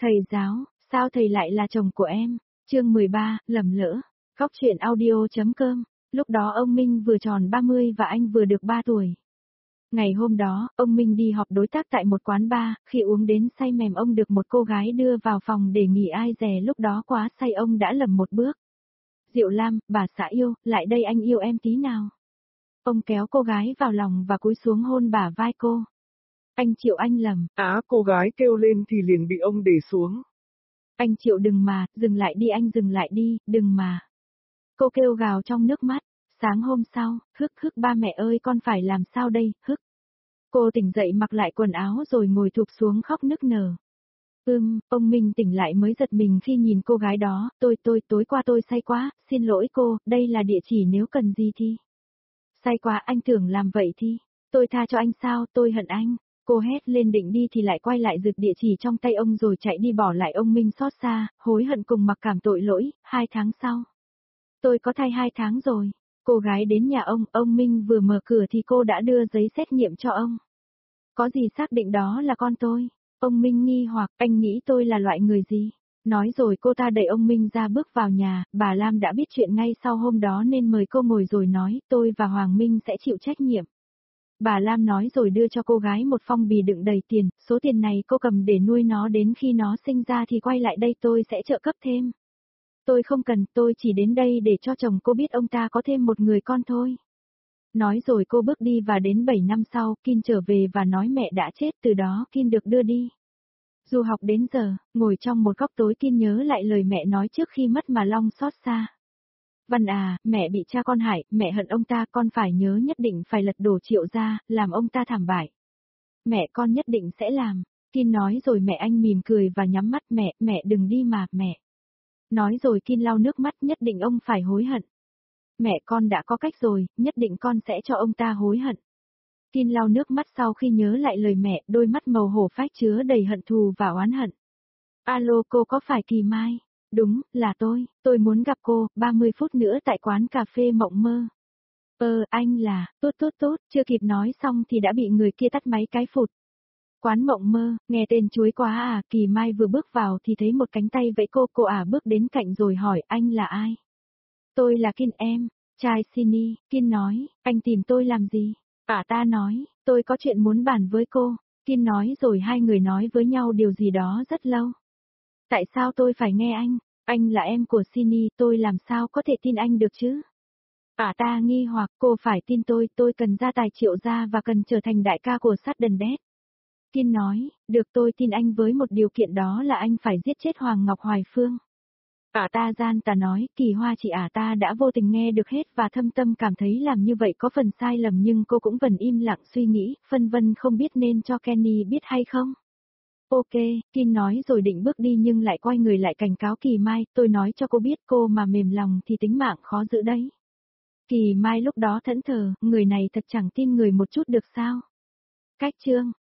Thầy giáo, sao thầy lại là chồng của em? Chương 13, lầm lỡ. Góc truyện audio.com. Lúc đó ông Minh vừa tròn 30 và anh vừa được 3 tuổi. Ngày hôm đó, ông Minh đi họp đối tác tại một quán bar, khi uống đến say mềm ông được một cô gái đưa vào phòng để nghỉ ai dè lúc đó quá say ông đã lầm một bước. Diệu Lam, bà xã yêu, lại đây anh yêu em tí nào. Ông kéo cô gái vào lòng và cúi xuống hôn bả vai cô. Anh Triệu anh lầm. Cô gái kêu lên thì liền bị ông để xuống. Anh Triệu đừng mà, dừng lại đi anh dừng lại đi, đừng mà. Cô kêu gào trong nước mắt. Sáng hôm sau, hức ba mẹ ơi con phải làm sao đây, hức. Cô tỉnh dậy mặc lại quần áo rồi ngồi thụp xuống khóc nức nở. Ông Minh tỉnh lại mới giật mình khi nhìn cô gái đó, tối qua tôi say quá, xin lỗi cô, đây là địa chỉ nếu cần gì thì. Say quá anh tưởng làm vậy thì, tôi tha cho anh sao, tôi hận anh. Cô hét lên định đi thì lại quay lại giật địa chỉ trong tay ông rồi chạy đi bỏ lại ông Minh xót xa, hối hận cùng mặc cảm tội lỗi, 2 tháng sau. Tôi có thai 2 tháng rồi. Cô gái đến nhà ông Minh vừa mở cửa thì cô đã đưa giấy xét nghiệm cho ông. Có gì xác định đó là con tôi? Ông Minh nghi hoặc anh nghĩ tôi là loại người gì? Nói rồi cô ta đẩy ông Minh ra bước vào nhà, bà Lam đã biết chuyện ngay sau hôm đó nên mời cô ngồi rồi nói tôi và Hoàng Minh sẽ chịu trách nhiệm. Bà Lam nói rồi đưa cho cô gái một phong bì đựng đầy tiền, số tiền này cô cầm để nuôi nó đến khi nó sinh ra thì quay lại đây tôi sẽ trợ cấp thêm. Tôi không cần, tôi chỉ đến đây để cho chồng cô biết ông ta có thêm một người con thôi. Nói rồi cô bước đi và đến 7 năm sau, Kim trở về và nói mẹ đã chết, từ đó Kim được đưa đi. Du học đến giờ, ngồi trong một góc tối Kim nhớ lại lời mẹ nói trước khi mất mà long xót xa. Văn à, mẹ bị cha con hại, mẹ hận ông ta, con phải nhớ nhất định phải lật đổ Triệu ra, làm ông ta thảm bại. Mẹ con nhất định sẽ làm. Kim nói rồi mẹ anh mỉm cười và nhắm mắt mẹ đừng đi mà, mẹ. Nói rồi Kim lau nước mắt nhất định ông phải hối hận. Mẹ con đã có cách rồi, nhất định con sẽ cho ông ta hối hận. Kim lau nước mắt sau khi nhớ lại lời mẹ, đôi mắt màu hổ phách chứa đầy hận thù và oán hận. Alo cô có phải Kỳ Mai? Đúng, là tôi muốn gặp cô, 30 phút nữa tại quán cà phê Mộng Mơ. Anh là, tốt, chưa kịp nói xong thì đã bị người kia tắt máy cái phụt. Quán Mộng Mơ, nghe tên chuối quá à, Kỳ Mai vừa bước vào thì thấy một cánh tay vẫy cô bước đến cạnh rồi hỏi anh là ai? Tôi là Kim em, trai Sini, Kim nói, anh tìm tôi làm gì? Ta nói, tôi có chuyện muốn bàn với cô, Kim nói rồi hai người nói với nhau điều gì đó rất lâu. Tại sao tôi phải nghe anh là em của Sini, tôi làm sao có thể tin anh được chứ? Ta nghi hoặc cô phải tin tôi cần gia tài Triệu gia và cần trở thành đại ca của Sudden Death. Kim nói, được tôi tin anh với một điều kiện đó là anh phải giết chết Hoàng Ngọc Hoài Phương. Ta gian tà nói, Kỳ Hoa chị ta đã vô tình nghe được hết và thâm tâm cảm thấy làm như vậy có phần sai lầm nhưng cô cũng vẫn im lặng suy nghĩ, phân vân không biết nên cho Kenny biết hay không. Ok, Kim nói rồi định bước đi nhưng lại quay người lại cảnh cáo Kỳ Mai, tôi nói cho cô biết cô mà mềm lòng thì tính mạng khó giữ đấy. Kỳ Mai lúc đó thẫn thờ, người này thật chẳng tin người một chút được sao. Cách chương